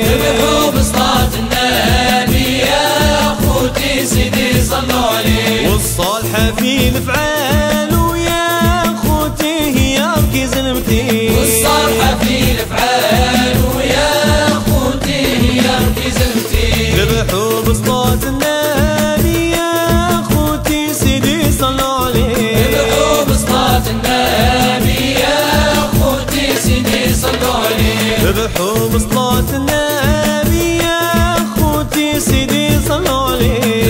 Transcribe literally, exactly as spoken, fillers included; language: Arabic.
ذبحوا بصلاة النبي يا أخوتي سيدي صلوا عليه. والصالحة في الأفعال ويا أخوتي هي ركيز المتين. والصالحة في الأفعال ويا أخوتي هي ركيز المتين. ذبحوا بصلاة النبي يا أخوتي سيدي صلوا عليه. ذبحوا بصلاة النبي يا أخوتي سيدي صلوا عليه. ذبحوا بصلاة النبي يا أخوتي سيدي صلوا عليه.